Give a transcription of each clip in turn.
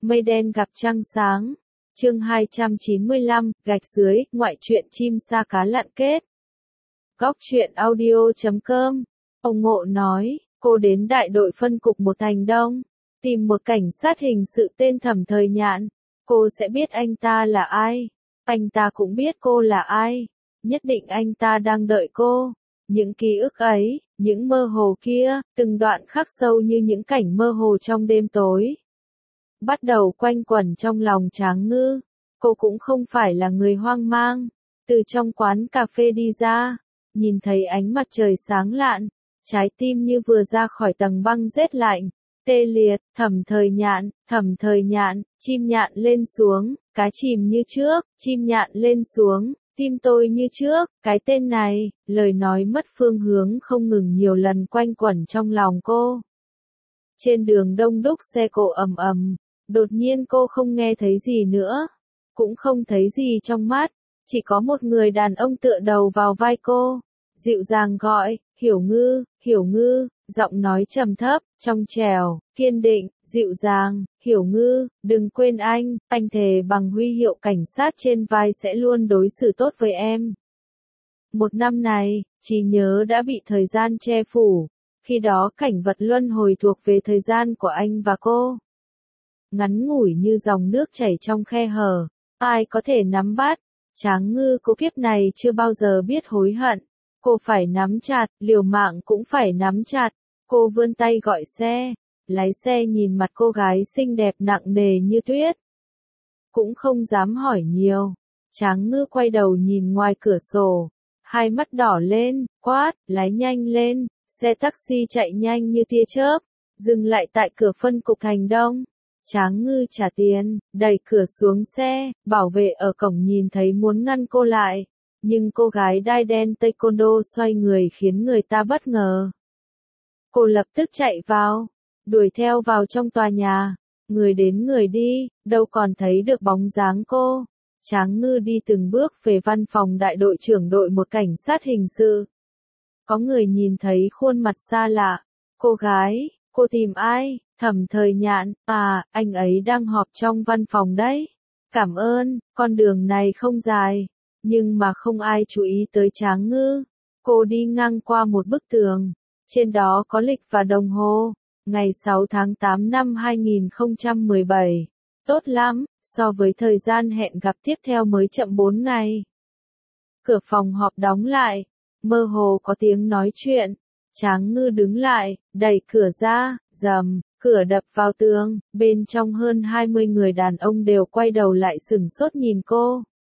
Mây đen gặp trăng sáng. Chương 295, gạch dưới, ngoại truyện chim sa cá lặn kết. Góc truyện audio.com. Ông Ngộ nói, cô đến đại đội phân cục 1 Thành Đông, tìm một cảnh sát hình sự tên Thẩm Thời Nhạn. Cô sẽ biết anh ta là ai. Anh ta cũng biết cô là ai. Nhất định anh ta đang đợi cô. Những ký ức ấy, những mơ hồ kia, từng đoạn khắc sâu như những cảnh mơ hồ trong đêm tối, bắt đầu quanh quẩn trong lòng Tráng Ngư. Cô cũng không phải là người hoang mang. Từ trong quán cà phê đi ra, nhìn thấy ánh mặt trời sáng lạn, trái tim như vừa ra khỏi tầng băng rét lạnh, tê liệt. Thẩm Thời Nhạn, chim nhạn lên xuống, cá chìm như trước, chim nhạn lên xuống, tim tôi như trước. Cái tên này, lời nói mất phương hướng không ngừng nhiều lần quanh quẩn trong lòng cô. Trên đường đông đúc xe cộ ầm ầm, đột nhiên cô không nghe thấy gì nữa, cũng không thấy gì trong mắt, chỉ có một người đàn ông tựa đầu vào vai cô, dịu dàng gọi, Hiểu Ngư, Hiểu Ngư, giọng nói trầm thấp, trong trẻo, kiên định, dịu dàng. Hiểu Ngư, đừng quên anh thề bằng huy hiệu cảnh sát trên vai sẽ luôn đối xử tốt với em. 1 năm này, trí nhớ đã bị thời gian che phủ, khi đó cảnh vật luân hồi thuộc về thời gian của anh và cô. Ngắn ngủi như dòng nước chảy trong khe hở, ai có thể nắm bắt. Tráng Ngư cô kiếp này chưa bao giờ biết hối hận. Cô phải nắm chặt, liều mạng cũng phải nắm chặt. Cô vươn tay gọi xe. Lái xe nhìn mặt cô gái xinh đẹp nặng nề như tuyết, cũng không dám hỏi nhiều. Tráng Ngư quay đầu nhìn ngoài cửa sổ, hai mắt đỏ lên, quát, lái nhanh lên. Xe taxi chạy nhanh như tia chớp, dừng lại tại cửa phân cục Thành Đông. Tráng Ngư trả tiền, đẩy cửa xuống xe, bảo vệ ở cổng nhìn thấy muốn ngăn cô lại, nhưng cô gái đai đen taekwondo xoay người khiến người ta bất ngờ. Cô lập tức chạy vào, đuổi theo vào trong tòa nhà, người đến người đi, đâu còn thấy được bóng dáng cô. Tráng Ngư đi từng bước về văn phòng đại đội trưởng đội 1 cảnh sát hình sự. Có người nhìn thấy khuôn mặt xa lạ. Cô gái, cô tìm ai? Thẩm Thời Nhạn, à, anh ấy đang họp trong văn phòng đấy. Cảm ơn. Con đường này không dài, nhưng mà không ai chú ý tới Tráng Ngư. Cô đi ngang qua một bức tường, trên đó có lịch và đồng hồ. Ngày 6 tháng 8 năm 2017. Tốt lắm, so với thời gian hẹn gặp tiếp theo mới chậm 4 ngày. Cửa phòng họp đóng lại, mơ hồ có tiếng nói chuyện. Tráng Ngư đứng lại, đẩy cửa ra, rầm, cửa đập vào tường, bên trong hơn 20 người đàn ông đều quay đầu lại sửng sốt nhìn cô.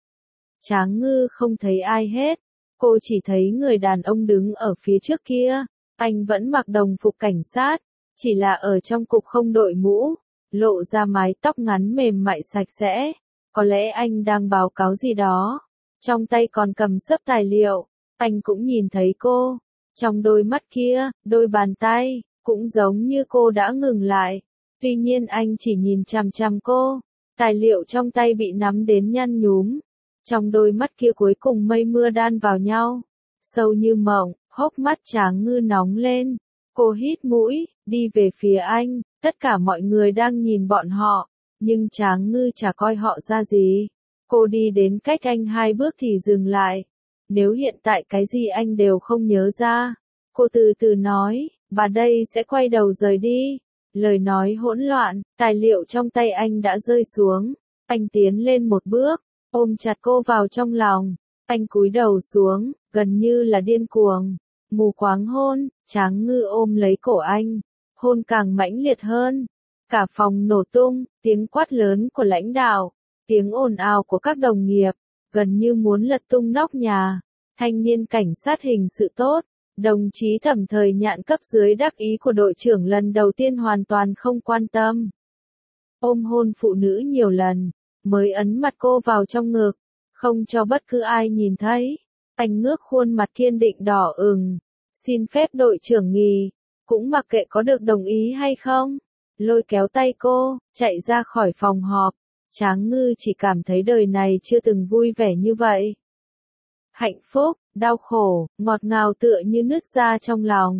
Tráng Ngư không thấy ai hết, cô chỉ thấy người đàn ông đứng ở phía trước kia, anh vẫn mặc đồng phục cảnh sát, chỉ là ở trong cục không đội mũ, lộ ra mái tóc ngắn mềm mại sạch sẽ, có lẽ anh đang báo cáo gì đó, trong tay còn cầm xấp tài liệu. Anh cũng nhìn thấy cô, trong đôi mắt kia, đôi bàn tay, cũng giống như cô đã ngừng lại. Tuy nhiên anh chỉ nhìn chằm chằm cô, tài liệu trong tay bị nắm đến nhăn nhúm. Trong đôi mắt kia cuối cùng mây mưa đan vào nhau, sâu như mộng, hốc mắt Tráng Ngư nóng lên. Cô hít mũi, đi về phía anh, tất cả mọi người đang nhìn bọn họ, nhưng Tráng Ngư chả coi họ ra gì. Cô đi đến cách anh 2 bước thì dừng lại. Nếu hiện tại cái gì anh đều không nhớ ra, cô từ từ nói, bà đây sẽ quay đầu rời đi. Lời nói hỗn loạn, tài liệu trong tay anh đã rơi xuống. Anh tiến lên một bước, ôm chặt cô vào trong lòng. Anh cúi đầu xuống, gần như là điên cuồng, mù quáng hôn. Tráng Ngư ôm lấy cổ anh, hôn càng mãnh liệt hơn. Cả phòng nổ tung, tiếng quát lớn của lãnh đạo, tiếng ồn ào của các đồng nghiệp, gần như muốn lật tung nóc nhà. Thanh niên cảnh sát hình sự tốt, đồng chí Thẩm Thời Nhạn cấp dưới đắc ý của đội trưởng lần đầu tiên hoàn toàn không quan tâm. Ôm hôn phụ nữ nhiều lần, mới ấn mặt cô vào trong ngực, không cho bất cứ ai nhìn thấy. Anh ngước khuôn mặt kiên định đỏ ửng, xin phép đội trưởng nghỉ, cũng mặc kệ có được đồng ý hay không. Lôi kéo tay cô, chạy ra khỏi phòng họp. Tráng Ngư chỉ cảm thấy đời này chưa từng vui vẻ như vậy. Hạnh phúc, đau khổ, ngọt ngào tựa như nứt ra trong lòng.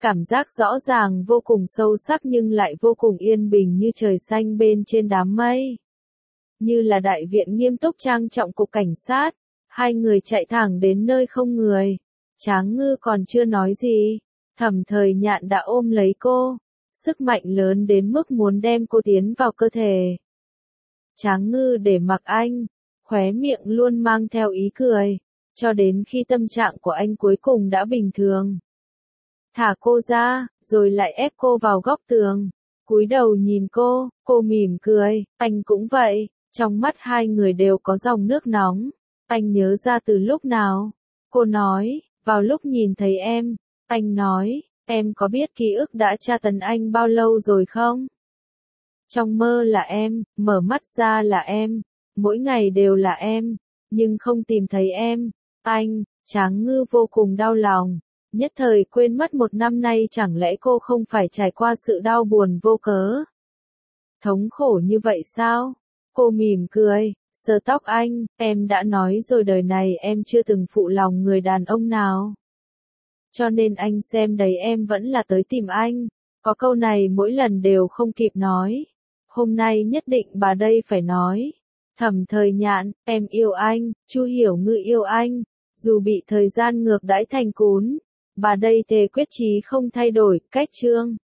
Cảm giác rõ ràng vô cùng sâu sắc nhưng lại vô cùng yên bình như trời xanh bên trên đám mây. Như là đại viện nghiêm túc trang trọng cục cảnh sát. Hai người chạy thẳng đến nơi không người. Tráng Ngư còn chưa nói gì. Thẩm Thời Nhạn đã ôm lấy cô. Sức mạnh lớn đến mức muốn đem cô tiến vào cơ thể. Tráng Ngư để mặc anh. Khóe miệng luôn mang theo ý cười. Cho đến khi tâm trạng của anh cuối cùng đã bình thường. Thả cô ra, rồi lại ép cô vào góc tường. Cúi đầu nhìn cô mỉm cười, anh cũng vậy. Trong mắt hai người đều có dòng nước nóng. Anh nhớ ra từ lúc nào? Cô nói, vào lúc nhìn thấy em. Anh nói, em có biết ký ức đã tra tấn anh bao lâu rồi không? Trong mơ là em, mở mắt ra là em, mỗi ngày đều là em, nhưng không tìm thấy em. Anh, Tráng Ngư vô cùng đau lòng. Nhất thời quên mất một năm nay chẳng lẽ cô không phải trải qua sự đau buồn vô cớ? Thống khổ như vậy sao? Cô mỉm cười, sờ tóc anh, em đã nói rồi đời này em chưa từng phụ lòng người đàn ông nào. Cho nên anh xem đấy em vẫn là tới tìm anh. Có câu này mỗi lần đều không kịp nói. Hôm nay nhất định bà đây phải nói. Thẩm Thời Nhạn, em yêu anh, Chu Hiểu Ngư yêu anh. Dù bị thời gian ngược đãi thành cún. Bà đây thề quyết chí không thay đổi, cách chương.